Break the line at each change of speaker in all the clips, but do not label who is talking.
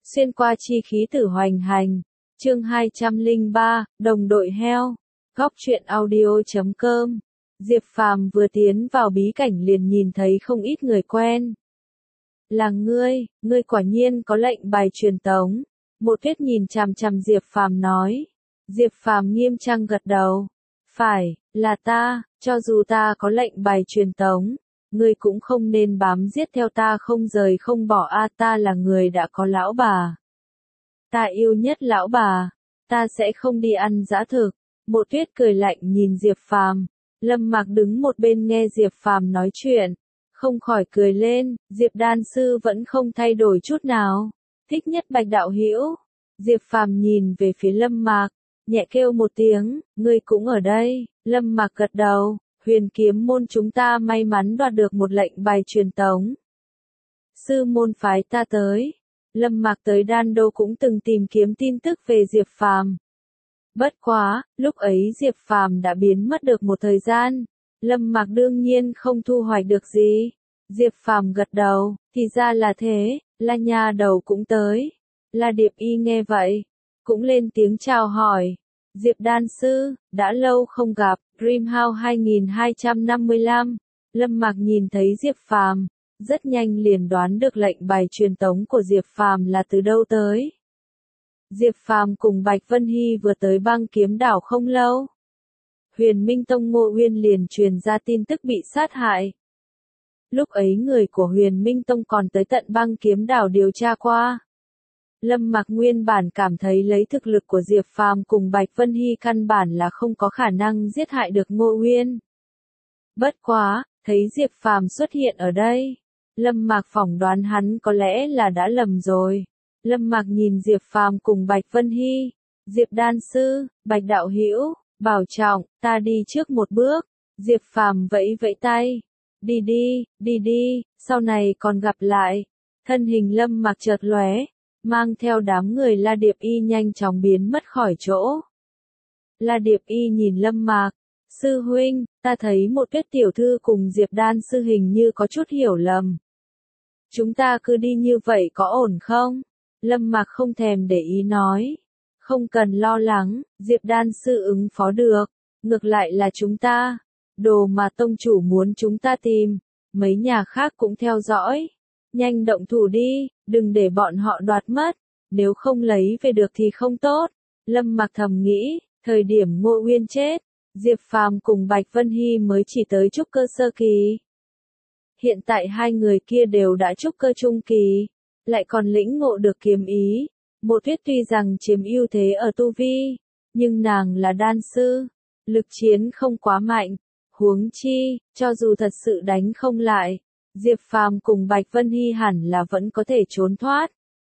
Xuyên qua chi khí tử hoành hành. Chương 203, đồng đội heo. Góc truyện audio.com. Diệp Phàm vừa tiến vào bí cảnh liền nhìn thấy không ít người quen. Là ngươi quả nhiên có lệnh bài truyền tống. Mộ Tuyết nhìn chằm chằm Diệp Phàm nói. Diệp Phàm nghiêm trang gật đầu. Phải, là ta, cho dù ta có lệnh bài truyền tống, ngươi cũng không nên bám giết theo ta không rời không bỏ ta là người đã có lão bà. Ta yêu nhất lão bà, ta sẽ không đi ăn dã thực. Mộ Tuyết cười lạnh nhìn Diệp Phàm. Lâm Mạc đứng một bên nghe Diệp Phàm nói chuyện, không khỏi cười lên, Diệp đan sư vẫn không thay đổi chút nào, thích nhất Bạch đạo hữu. Diệp Phàm nhìn về phía Lâm Mạc, nhẹ kêu một tiếng, ngươi cũng ở đây. Lâm Mạc gật đầu, Huyền Kiếm môn chúng ta may mắn đoạt được một lệnh bài truyền tống. Sư môn phái ta tới. Lâm Mạc tới Đan Đô cũng từng tìm kiếm tin tức về Diệp Phàm. Bất quá, lúc ấy Diệp Phàm đã biến mất được một thời gian, Lâm Mạc đương nhiên không thu hoạch được gì. Diệp Phàm gật đầu, thì ra là thế, La Nha Đầu cũng tới. La Điệp Y nghe vậy, cũng lên tiếng chào hỏi. Diệp đan sư, đã lâu không gặp, Dreamhouse 2255. Lâm Mạc nhìn thấy Diệp Phàm, rất nhanh liền đoán được lệnh bài truyền tống của Diệp Phàm là từ đâu tới. Diệp Phàm cùng Bạch Vân Hy vừa tới Băng Kiếm Đảo không lâu. Huyền Minh Tông Ngô Uyên liền truyền ra tin tức bị sát hại. Lúc ấy người của Huyền Minh Tông còn tới tận Băng Kiếm Đảo điều tra qua. Lâm Mạc nguyên bản cảm thấy lấy thực lực của Diệp Phàm cùng Bạch Vân Hy căn bản là không có khả năng giết hại được Ngô Uyên. Bất quá, thấy Diệp Phàm xuất hiện ở đây, Lâm Mạc phỏng đoán hắn có lẽ là đã lầm rồi. Lâm Mạc nhìn Diệp Phàm cùng Bạch Vân Hy, Diệp đan sư, Bạch đạo hữu, bảo trọng, ta đi trước một bước. Diệp Phàm vẫy vẫy tay, đi đi, sau này còn gặp lại. Thân hình Lâm Mạc chợt lóe, mang theo đám người La Điệp Y nhanh chóng biến mất khỏi chỗ. La Điệp Y nhìn Lâm Mạc, sư huynh, ta thấy một Tuyết tiểu thư cùng Diệp đan sư hình như có chút hiểu lầm. Chúng ta cứ đi như vậy có ổn không? Lâm Mạc không thèm để ý nói. Không cần lo lắng, Diệp đan sư ứng phó được. Ngược lại là chúng ta. Đồ mà tông chủ muốn chúng ta tìm. Mấy nhà khác cũng theo dõi. Nhanh động thủ đi, đừng để bọn họ đoạt mất. Nếu không lấy về được thì không tốt. Lâm Mạc thầm nghĩ, thời điểm Ngô Uyên chết, Diệp Phàm cùng Bạch Vân Hy mới chỉ tới trúc cơ sơ kỳ. Hiện tại hai người kia đều đã trúc cơ trung kỳ, lại còn lĩnh ngộ được kiếm ý. Mộ Tuyết tuy rằng chiếm ưu thế ở tu vi, nhưng nàng là đan sư, lực chiến không quá mạnh. Huống chi, cho dù thật sự đánh không lại, Diệp Phàm cùng Bạch Vân Hy hẳn là vẫn có thể trốn thoát.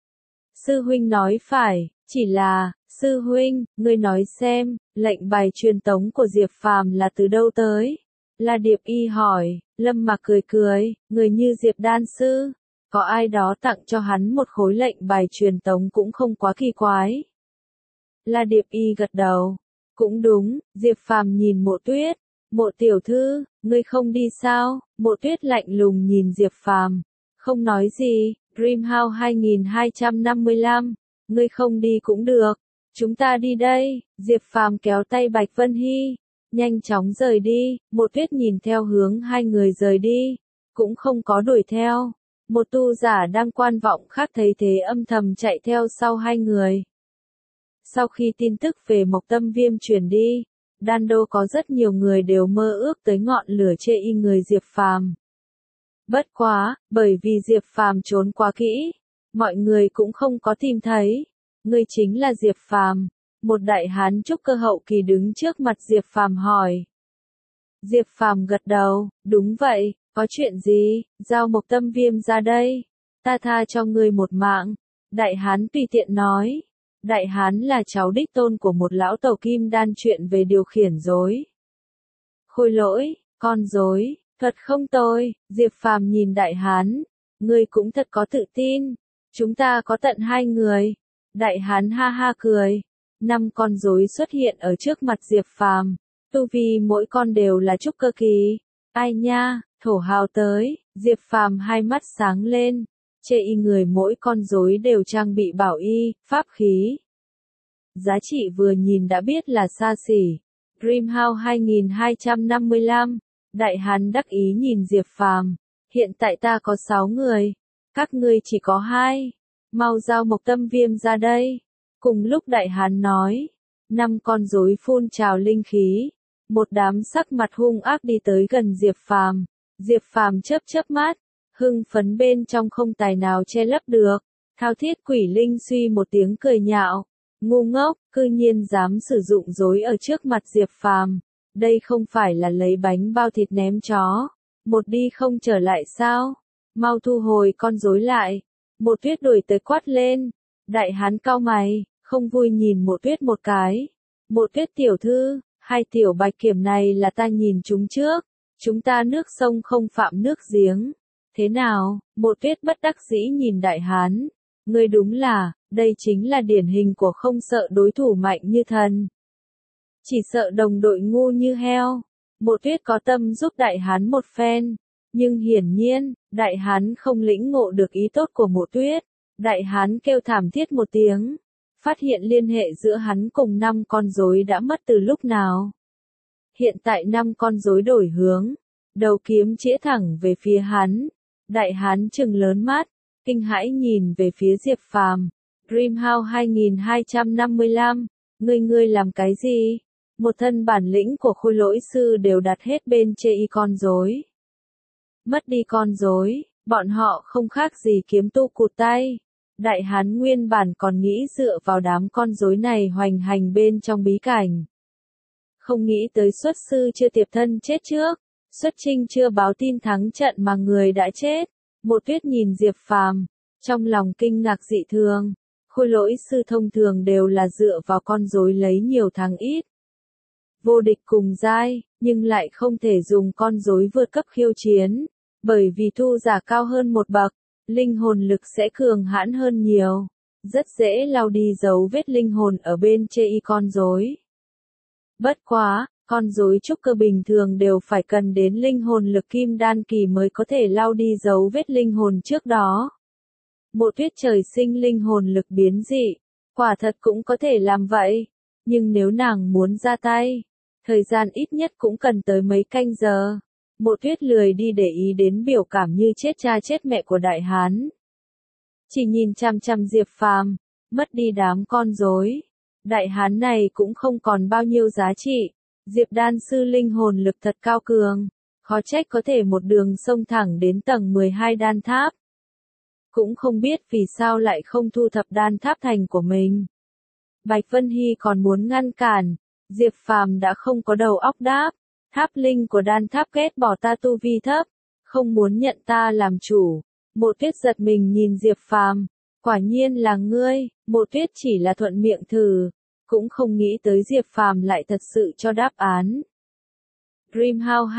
Sư huynh nói phải, chỉ là, sư huynh, ngươi nói xem, lệnh bài truyền tống của Diệp Phàm là từ đâu tới? La Điệp Y hỏi. Lâm Mạc cười, người như Diệp đan sư, có ai đó tặng cho hắn một khối lệnh bài truyền tống cũng không quá kỳ quái. La Điệp Y gật đầu. Cũng đúng, Diệp Phàm nhìn Mộ Tuyết. Mộ tiểu thư, ngươi không đi sao? Mộ Tuyết lạnh lùng nhìn Diệp Phàm, không nói gì. Dreamhouse 2255, ngươi không đi cũng được. Chúng ta đi đây. Diệp Phàm kéo tay Bạch Vân Hy, nhanh chóng rời đi. Mộ Tuyết nhìn theo hướng hai người rời đi, cũng không có đuổi theo. Một tu giả đang quan vọng khác thấy thế âm thầm chạy theo sau hai người. Sau khi tin tức về Mộc Tâm Viêm truyền đi, Đan Đô có rất nhiều người đều mơ ước tới ngọn lửa chê y người Diệp Phàm. Bất quá, bởi vì Diệp Phàm trốn quá kỹ, mọi người cũng không có tìm thấy. Ngươi chính là Diệp Phàm? Một đại hán trúc cơ hậu kỳ đứng trước mặt Diệp Phàm hỏi. Diệp Phàm gật đầu, đúng vậy, có chuyện gì? Giao Mộc Tâm Viêm ra đây, ta tha cho ngươi một mạng. Đại hán tùy tiện nói. Đại hán là cháu đích tôn của một lão tàu kim đan chuyện về điều khiển rối. Khôi lỗi, con rối, thật không tôi. Diệp Phàm nhìn đại hán, ngươi cũng thật có tự tin. Chúng ta có tận hai người. Đại hán ha ha cười. 5 con rối xuất hiện ở trước mặt Diệp Phàm, tu vi mỗi con đều là trúc cơ kỳ. Ai nha, thổ hào tới. Diệp Phàm hai mắt sáng lên, Chê y người mỗi con rối đều trang bị bảo y, pháp khí. Giá trị vừa nhìn đã biết là xa xỉ. Dreamhouse 2255, Đại Hán đắc ý nhìn Diệp Phàm, hiện tại ta có 6 người, các ngươi chỉ có 2, mau giao Mộc Tâm Viêm ra đây. Cùng lúc Đại Hán nói, 5 con rối phun trào linh khí, một đám sắc mặt hung ác đi tới gần Diệp Phàm. Diệp Phàm chớp chớp mắt, hưng phấn bên trong không tài nào che lấp được. Thao Thiết Quỷ Linh suy một tiếng cười nhạo, ngu ngốc, cư nhiên dám sử dụng rối ở trước mặt Diệp Phàm, đây không phải là lấy bánh bao thịt ném chó, một đi không trở lại sao? Mau thu hồi con rối lại. Mộ Tuyết đuổi tới quát lên. Đại Hán cau mày, không vui nhìn Mộ Tuyết một cái. Mộ Tuyết tiểu thư, 2 tiểu bạch kiểm này là ta nhìn chúng trước, chúng ta nước sông không phạm nước giếng. Thế nào? Mộ Tuyết bất đắc dĩ nhìn Đại Hán. Ngươi đúng là, đây chính là điển hình của không sợ đối thủ mạnh như thần, chỉ sợ đồng đội ngu như heo. Mộ Tuyết có tâm giúp Đại Hán một phen, nhưng hiển nhiên, Đại Hán không lĩnh ngộ được ý tốt của Mộ Tuyết. Đại Hán kêu thảm thiết một tiếng, phát hiện liên hệ giữa hắn cùng 5 con rối đã mất từ lúc nào. Hiện tại 5 con rối đổi hướng, đầu kiếm chĩa thẳng về phía hắn. Đại Hán trừng lớn mắt, kinh hãi nhìn về phía Diệp Phàm. Dreamhouse 2255, ngươi làm cái gì? Một thân bản lĩnh của khôi lỗi sư đều đặt hết bên chê y con rối. Mất đi con rối, bọn họ không khác gì kiếm tu cụt tay. Đại Hán nguyên bản còn nghĩ dựa vào đám con rối này hoành hành bên trong bí cảnh. Không nghĩ tới xuất sư chưa tiệp thân chết trước, xuất chinh chưa báo tin thắng trận mà người đã chết. Mộ Tuyết nhìn Diệp Phàm, trong lòng kinh ngạc dị thường. Khôi lỗi sư thông thường đều là dựa vào con rối lấy nhiều thắng ít. Vô địch cùng giai, nhưng lại không thể dùng con rối vượt cấp khiêu chiến, bởi vì thu giả cao hơn một bậc, linh hồn lực sẽ cường hãn hơn nhiều, rất dễ lau đi dấu vết linh hồn ở bên chê y con rối. Bất quá, con rối trúc cơ bình thường đều phải cần đến linh hồn lực kim đan kỳ mới có thể lau đi dấu vết linh hồn trước đó. Mộ Tuyết trời sinh linh hồn lực biến dị, quả thật cũng có thể làm vậy, nhưng nếu nàng muốn ra tay, thời gian ít nhất cũng cần tới mấy canh giờ. Mộ Tuyết lười đi để ý đến biểu cảm như chết cha chết mẹ của Đại Hán. Chỉ nhìn chằm chằm Diệp Phàm, mất đi đám con rối. Đại Hán này cũng không còn bao nhiêu giá trị. Diệp đan sư linh hồn lực thật cao cường, khó trách có thể một đường xông thẳng đến tầng 12 đan tháp. Cũng không biết vì sao lại không thu thập đan tháp thành của mình. Bạch Vân Hy còn muốn ngăn cản, Diệp Phàm đã không có đầu óc đáp. Tháp linh của đan tháp ghét bỏ ta tu vi thấp, không muốn nhận ta làm chủ. Mộ Tuyết giật mình nhìn Diệp Phàm, quả nhiên là ngươi. Mộ Tuyết chỉ là thuận miệng thử, cũng không nghĩ tới Diệp Phàm lại thật sự cho đáp án. Dreamhouse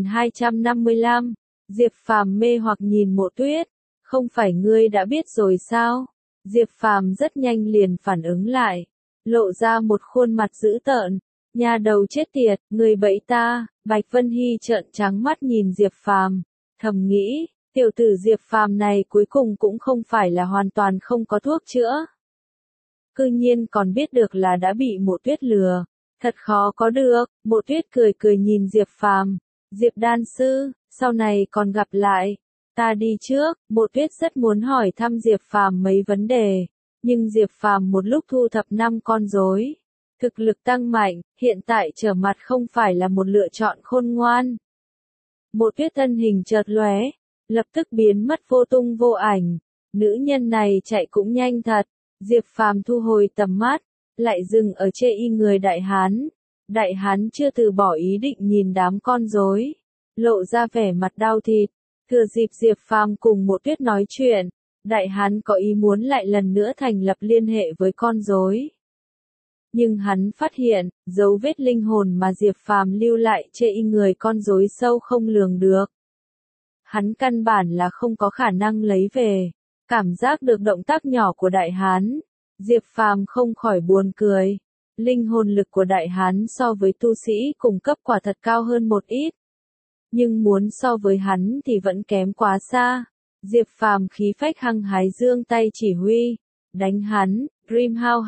2255, Diệp Phàm mê hoặc nhìn Mộ Tuyết, không phải ngươi đã biết rồi sao? Diệp Phàm rất nhanh liền phản ứng lại, lộ ra một khuôn mặt dữ tợn. Nhà đầu chết tiệt, người bẫy ta. Bạch Vân Hy trợn trắng mắt nhìn Diệp Phàm, thầm nghĩ, tiểu tử Diệp Phàm này cuối cùng cũng không phải là hoàn toàn không có thuốc chữa. Cư nhiên còn biết được là đã bị Mộ Tuyết lừa, thật khó có được. Mộ Tuyết cười cười nhìn Diệp Phàm, Diệp đan sư, sau này còn gặp lại. Ta đi trước. Mộ Tuyết rất muốn hỏi thăm Diệp Phàm mấy vấn đề, nhưng Diệp Phàm một lúc thu thập 5 con rối. Thực lực tăng mạnh, hiện tại trở mặt không phải là một lựa chọn khôn ngoan. Mộ Tuyết thân hình chợt lóe, lập tức biến mất vô tung vô ảnh. Nữ nhân này chạy cũng nhanh thật. Diệp Phàm thu hồi tầm mắt, lại dừng ở chê y người Đại Hán. Đại Hán chưa từ bỏ ý định nhìn đám con rối, lộ ra vẻ mặt đau thịt. Thừa dịp Diệp Phàm cùng Mộ Tuyết nói chuyện, Đại Hán có ý muốn lại lần nữa thành lập liên hệ với con rối. Nhưng hắn phát hiện, dấu vết linh hồn mà Diệp Phàm lưu lại chê y người con rối sâu không lường được. Hắn căn bản là không có khả năng lấy về. Cảm giác được động tác nhỏ của Đại Hán, Diệp Phàm không khỏi buồn cười. Linh hồn lực của Đại Hán so với tu sĩ cùng cấp quả thật cao hơn một ít. Nhưng muốn so với hắn thì vẫn kém quá xa. Diệp Phàm khí phách hăng hái giương tay chỉ huy, đánh hắn, Dreamhouse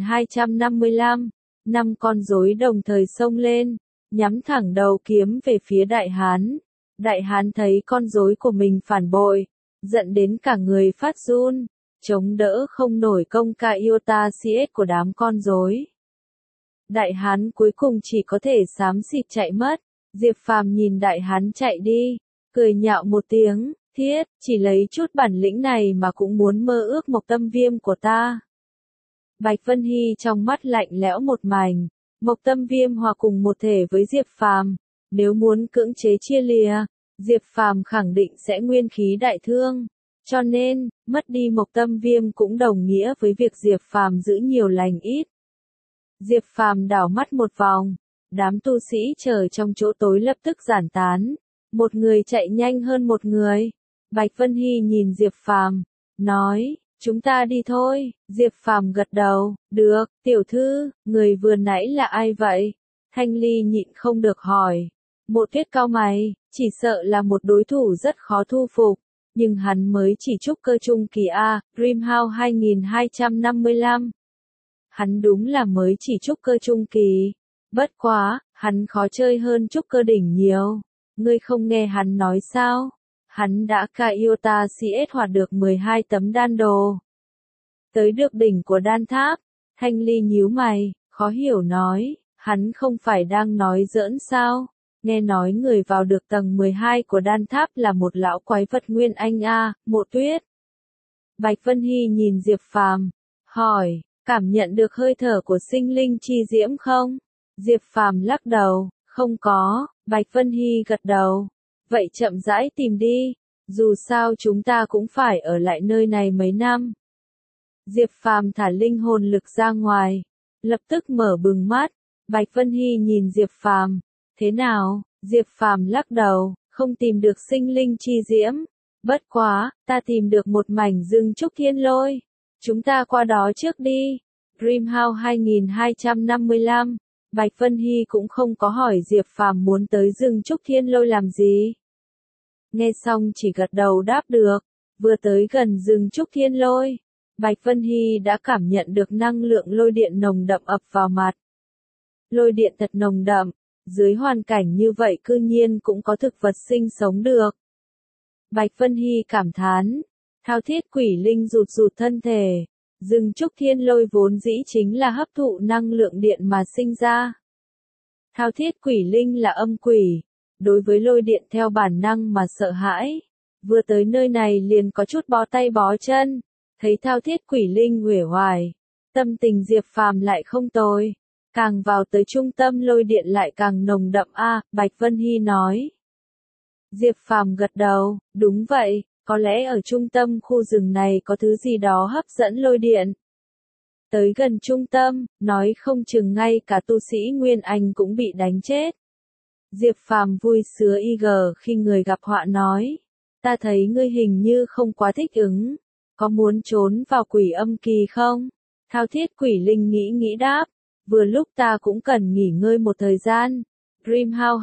2255, 5 con rối đồng thời xông lên, nhắm thẳng đầu kiếm về phía đại hán. Đại hán thấy con rối của mình phản bội, giận đến cả người phát run, chống đỡ không nổi công ca Iota CS của đám con rối. Đại hán cuối cùng chỉ có thể xám xịt chạy mất. Diệp Phàm nhìn đại hán chạy đi, cười nhạo một tiếng, thiết, chỉ lấy chút bản lĩnh này mà cũng muốn mơ ước Mộc Tâm Viêm của ta. Bạch Vân Hy trong mắt lạnh lẽo một mảnh, Mộc Tâm Viêm hòa cùng một thể với Diệp Phàm, nếu muốn cưỡng chế chia lìa, Diệp Phàm khẳng định sẽ nguyên khí đại thương, cho nên, mất đi Mộc Tâm Viêm cũng đồng nghĩa với việc Diệp Phàm giữ nhiều lành ít. Diệp Phàm đảo mắt một vòng, đám tu sĩ chờ trong chỗ tối lập tức giản tán, một người chạy nhanh hơn một người. Bạch Vân Hy nhìn Diệp Phàm, nói, chúng ta đi thôi. Diệp Phàm gật đầu, được, tiểu thư, người vừa nãy là ai vậy? Thanh Ly nhịn không được hỏi. Mộ Tuyết cau mày, chỉ sợ là một đối thủ rất khó thu phục, nhưng hắn mới chỉ trúc cơ trung kỳ A, Dreamhouse 2255. Hắn đúng là mới chỉ trúc cơ trung kỳ. Bất quá, hắn khó chơi hơn trúc cơ đỉnh nhiều. Ngươi không nghe hắn nói sao? Hắn đã ca Iota CS hoạt được 12 tấm đan đồ. Tới được đỉnh của đan tháp. Thanh Ly nhíu mày, khó hiểu nói, hắn không phải đang nói giỡn sao? Nghe nói người vào được tầng 12 của đan tháp là một lão quái vật Nguyên Anh A, Mộ Tuyết. Bạch Vân Hy nhìn Diệp Phàm, hỏi, cảm nhận được hơi thở của sinh linh chi diễm không? Diệp Phàm lắc đầu, không có. Bạch Vân Hy gật đầu. Vậy chậm rãi tìm đi, dù sao chúng ta cũng phải ở lại nơi này mấy năm. Diệp Phàm thả linh hồn lực ra ngoài, lập tức mở bừng mắt. Bạch Vân Hy nhìn Diệp Phàm, thế nào? Diệp Phàm lắc đầu, không tìm được sinh linh chi diễm. Bất quá, ta tìm được một mảnh rừng trúc thiên lôi. Chúng ta qua đó trước đi. Dreamhouse 2255. Bạch Vân Hy cũng không có hỏi Diệp Phàm muốn tới rừng trúc thiên lôi làm gì. Nghe xong chỉ gật đầu đáp được. Vừa tới gần rừng trúc thiên lôi, Bạch Vân Hy đã cảm nhận được năng lượng lôi điện nồng đậm ập vào mặt. Lôi điện thật nồng đậm, dưới hoàn cảnh như vậy cư nhiên cũng có thực vật sinh sống được. Bạch Vân Hy cảm thán, thao thiết quỷ linh rụt rụt thân thể. Rừng trúc thiên lôi vốn dĩ chính là hấp thụ năng lượng điện mà sinh ra. Thao thiết quỷ linh là âm quỷ, đối với lôi điện theo bản năng mà sợ hãi. Vừa tới nơi này liền có chút bó tay bó chân, thấy thao thiết quỷ linh uể oải, tâm tình Diệp Phàm lại không tồi. Càng vào tới trung tâm lôi điện lại càng nồng đậm a, Bạch Vân Hy nói. Diệp Phàm gật đầu, đúng vậy. Có lẽ ở trung tâm khu rừng này có thứ gì đó hấp dẫn lôi điện. Tới gần trung tâm, nói không chừng ngay cả tu sĩ Nguyên Anh cũng bị đánh chết. Diệp Phàm vui sướng khi người gặp họa nói. Ta thấy ngươi hình như không quá thích ứng. Có muốn trốn vào quỷ âm kỳ không? Thao thiết quỷ linh nghĩ đáp. Vừa lúc ta cũng cần nghỉ ngơi một thời gian. Dreamhouse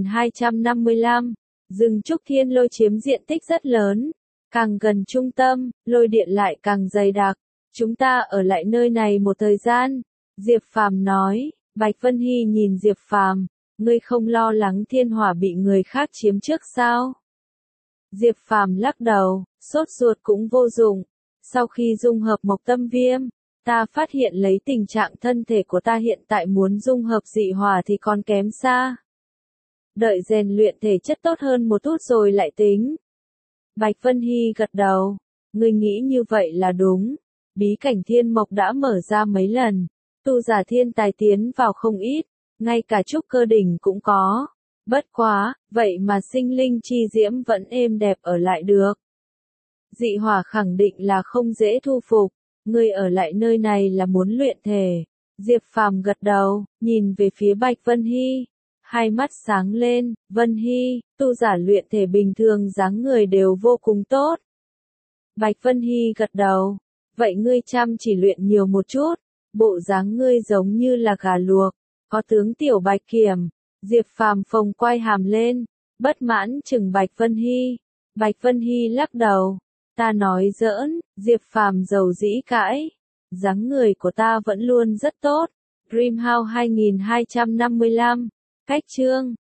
2255. Rừng trúc thiên lôi chiếm diện tích rất lớn. Càng gần trung tâm, lôi điện lại càng dày đặc. Chúng ta ở lại nơi này một thời gian. Diệp Phàm nói. Bạch Vân Hy nhìn Diệp Phàm, ngươi không lo lắng thiên hỏa bị người khác chiếm trước sao? Diệp Phàm lắc đầu, sốt ruột cũng vô dụng. Sau khi dung hợp Mộc Tâm Viêm, ta phát hiện lấy tình trạng thân thể của ta hiện tại muốn dung hợp dị hỏa thì còn kém xa. Đợi rèn luyện thể chất tốt hơn một chút rồi lại tính. Bạch Vân Hy gật đầu. Ngươi nghĩ như vậy là đúng. Bí cảnh thiên mộc đã mở ra mấy lần. Tu giả thiên tài tiến vào không ít. Ngay cả trúc cơ đỉnh cũng có. Bất quá, vậy mà sinh linh chi diễm vẫn êm đẹp ở lại được. Dị hỏa khẳng định là không dễ thu phục. Ngươi ở lại nơi này là muốn luyện thể. Diệp Phàm gật đầu, nhìn về phía Bạch Vân Hy. Hai mắt sáng lên, Vân Hy, tu giả luyện thể bình thường dáng người đều vô cùng tốt. Bạch Vân Hy gật đầu, vậy ngươi chăm chỉ luyện nhiều một chút, bộ dáng ngươi giống như là gà luộc, có tướng tiểu Bạch Kiểm. Diệp Phàm phồng quay hàm lên, bất mãn chừng Bạch Vân Hy. Bạch Vân Hy lắc đầu. Ta nói giỡn, Diệp Phàm dầu dĩ cãi. Dáng người của ta vẫn luôn rất tốt. Dreamhouse 2255. Cách chương.